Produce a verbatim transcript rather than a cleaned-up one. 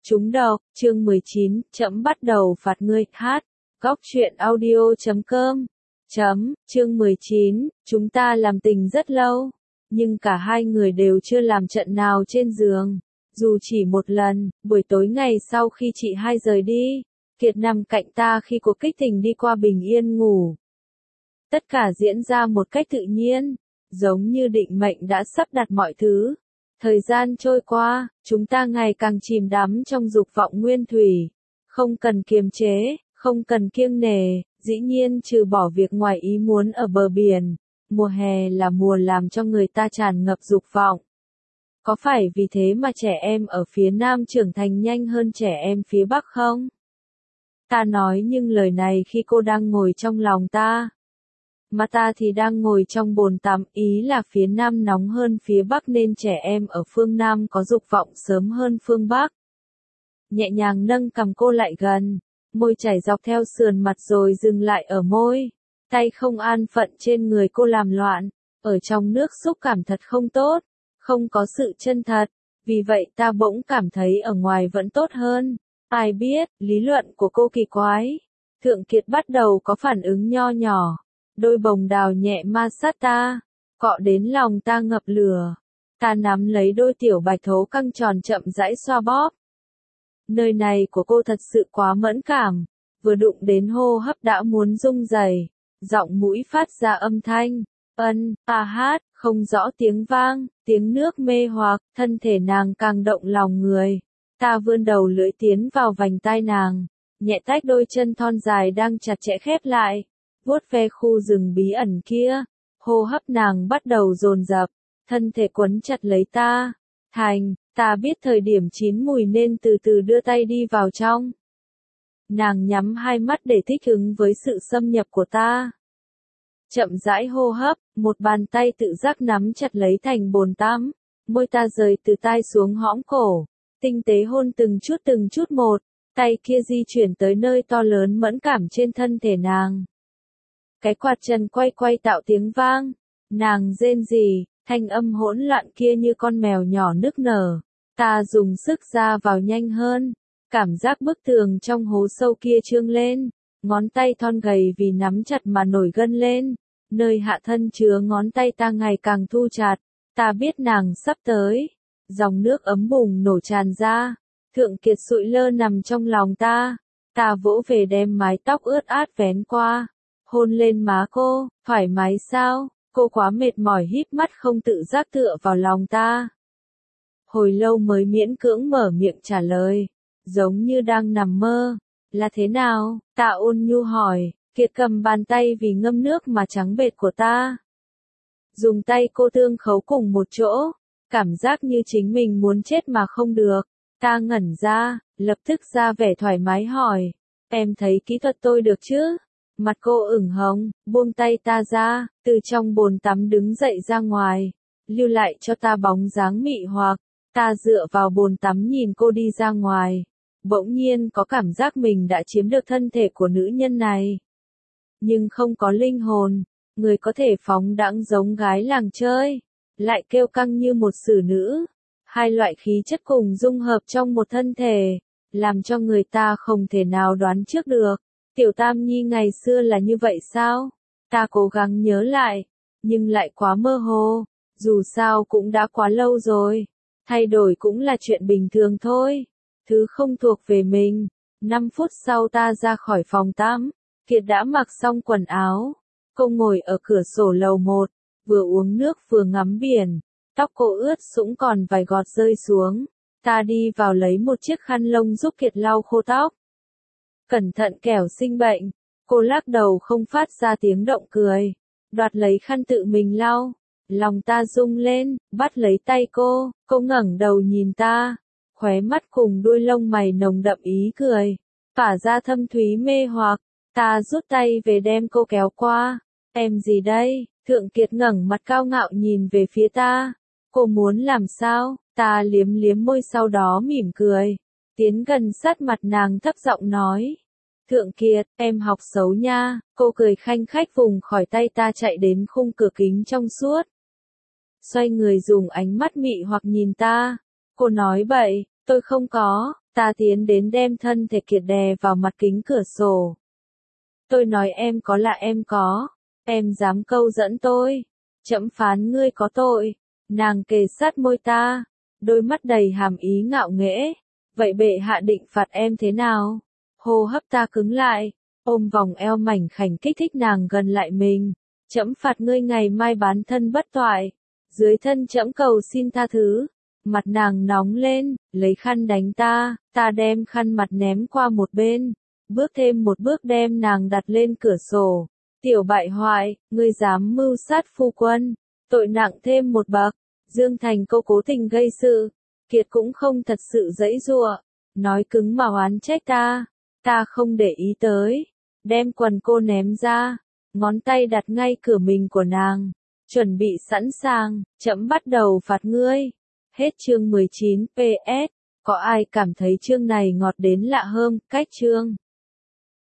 Trúng độc, chương mười chín, trẫm bắt đầu phạt ngươi, hát, góc truyện audio chấm com, chấm, chương mười chín, chúng ta làm tình rất lâu, nhưng cả hai người đều chưa làm trận nào trên giường, dù chỉ một lần, buổi tối ngày sau khi chị hai rời đi, Kiệt nằm cạnh ta khi cuộc kích tình đi qua bình yên ngủ. Tất cả diễn ra một cách tự nhiên, giống như định mệnh đã sắp đặt mọi thứ. Thời gian trôi qua, chúng ta ngày càng chìm đắm trong dục vọng nguyên thủy, không cần kiềm chế, không cần kiêng nể, dĩ nhiên trừ bỏ việc ngoài ý muốn ở bờ biển, mùa hè là mùa làm cho người ta tràn ngập dục vọng. Có phải vì thế mà trẻ em ở phía Nam trưởng thành nhanh hơn trẻ em phía Bắc không? Ta nói những lời này khi cô đang ngồi trong lòng ta. Mà ta thì đang ngồi trong bồn tắm, ý là phía Nam nóng hơn phía Bắc nên trẻ em ở phương Nam có dục vọng sớm hơn phương Bắc. Nhẹ nhàng nâng cằm cô lại gần, môi chảy dọc theo sườn mặt rồi dừng lại ở môi, tay không an phận trên người cô làm loạn, ở trong nước xúc cảm thật không tốt, không có sự chân thật, vì vậy ta bỗng cảm thấy ở ngoài vẫn tốt hơn. Ai biết, lý luận của cô kỳ quái. Thượng Kiệt bắt đầu có phản ứng nho nhỏ. Đôi bồng đào nhẹ ma sát ta, cọ đến lòng ta ngập lửa. Ta nắm lấy đôi tiểu bạch thấu căng tròn chậm rãi xoa bóp. Nơi này của cô thật sự quá mẫn cảm, vừa đụng đến hô hấp đã muốn rung rẩy, giọng mũi phát ra âm thanh, ân, a hát, không rõ tiếng vang, tiếng nước mê hoặc, thân thể nàng càng động lòng người. Ta vươn đầu lưỡi tiến vào vành tai nàng, nhẹ tách đôi chân thon dài đang chặt chẽ khép lại. Vuốt ve khu rừng bí ẩn kia, hô hấp nàng bắt đầu dồn dập, thân thể quấn chặt lấy ta. Thành, ta biết thời điểm chín mùi nên từ từ đưa tay đi vào trong. Nàng nhắm hai mắt để thích ứng với sự xâm nhập của ta. Chậm rãi hô hấp, một bàn tay tự giác nắm chặt lấy thành bồn tắm, môi ta rời từ tai xuống hõm cổ, tinh tế hôn từng chút từng chút một, tay kia di chuyển tới nơi to lớn mẫn cảm trên thân thể nàng. Cái quạt chân quay quay tạo tiếng vang, nàng rên rỉ, thanh âm hỗn loạn kia như con mèo nhỏ nức nở. Ta dùng sức ra vào nhanh hơn, cảm giác bức tường trong hố sâu kia trương lên, ngón tay thon gầy vì nắm chặt mà nổi gân lên, nơi hạ thân chứa ngón tay ta ngày càng thu chặt, ta biết nàng sắp tới, dòng nước ấm bùng nổ tràn ra, Thượng Kiệt sụi lơ nằm trong lòng ta, ta vỗ về đem mái tóc ướt át vén qua. Hôn lên má cô, thoải mái sao, cô quá mệt mỏi híp mắt không tự giác tựa vào lòng ta. Hồi lâu mới miễn cưỡng mở miệng trả lời, giống như đang nằm mơ, là thế nào, ta ôn nhu hỏi, Kiệt cầm bàn tay vì ngâm nước mà trắng bệt của ta. Dùng tay cô tương khấu cùng một chỗ, cảm giác như chính mình muốn chết mà không được, ta ngẩn ra, lập tức ra vẻ thoải mái hỏi, em thấy kỹ thuật tôi được chứ? Mặt cô ửng hồng, buông tay ta ra, từ trong bồn tắm đứng dậy ra ngoài, lưu lại cho ta bóng dáng mị hoặc, ta dựa vào bồn tắm nhìn cô đi ra ngoài, bỗng nhiên có cảm giác mình đã chiếm được thân thể của nữ nhân này. Nhưng không có linh hồn, người có thể phóng đãng giống gái làng chơi, lại kêu căng như một xử nữ, hai loại khí chất cùng dung hợp trong một thân thể, làm cho người ta không thể nào đoán trước được. Tiểu Tam Nhi ngày xưa là như vậy sao? Ta cố gắng nhớ lại, nhưng lại quá mơ hồ, dù sao cũng đã quá lâu rồi, thay đổi cũng là chuyện bình thường thôi, thứ không thuộc về mình. Năm phút sau ta ra khỏi phòng tắm, Kiệt đã mặc xong quần áo, cô ngồi ở cửa sổ lầu một, vừa uống nước vừa ngắm biển, tóc cô ướt sũng còn vài giọt rơi xuống, ta đi vào lấy một chiếc khăn lông giúp Kiệt lau khô tóc. Cẩn thận kẻo sinh bệnh, cô lắc đầu không phát ra tiếng động cười, đoạt lấy khăn tự mình lau, lòng ta rung lên, bắt lấy tay cô, cô ngẩng đầu nhìn ta, khóe mắt cùng đuôi lông mày nồng đậm ý cười, tỏa ra thâm thúy mê hoặc, ta rút tay về đem cô kéo qua, em gì đây? Thượng Kiệt ngẩng mặt cao ngạo nhìn về phía ta, cô muốn làm sao? Ta liếm liếm môi sau đó mỉm cười. Tiến gần sát mặt nàng thấp giọng nói. Thượng Kiệt, em học xấu nha, cô cười khanh khách vùng khỏi tay ta chạy đến khung cửa kính trong suốt. Xoay người dùng ánh mắt mị hoặc nhìn ta. Cô nói bậy, tôi không có, Ta tiến đến đem thân thể kiệt đè vào mặt kính cửa sổ. Tôi nói em có là em có, em dám câu dẫn tôi, trẫm phán ngươi có tội. Nàng kề sát môi ta, đôi mắt đầy hàm ý ngạo nghễ. Vậy bệ hạ định phạt em thế nào? Hô hấp ta cứng lại, ôm vòng eo mảnh khảnh kích thích nàng gần lại mình. Trẫm phạt ngươi ngày mai bán thân bất toại, dưới thân trẫm cầu xin tha thứ. Mặt nàng nóng lên, lấy khăn đánh ta, ta đem khăn mặt ném qua một bên, bước thêm một bước đem nàng đặt lên cửa sổ. Tiểu bại hoại, ngươi dám mưu sát phu quân, tội nặng thêm một bậc. Dương Thành cô cố tình gây sự, Kiệt cũng không thật sự dãy giụa, nói cứng mà oán trách ta, ta không để ý tới, đem quần cô ném ra, ngón tay đặt ngay cửa mình của nàng, chuẩn bị sẵn sàng, trẫm bắt đầu phạt ngươi. Hết chương mười chín, pê ét, có ai cảm thấy chương này ngọt đến lạ hơn, cách chương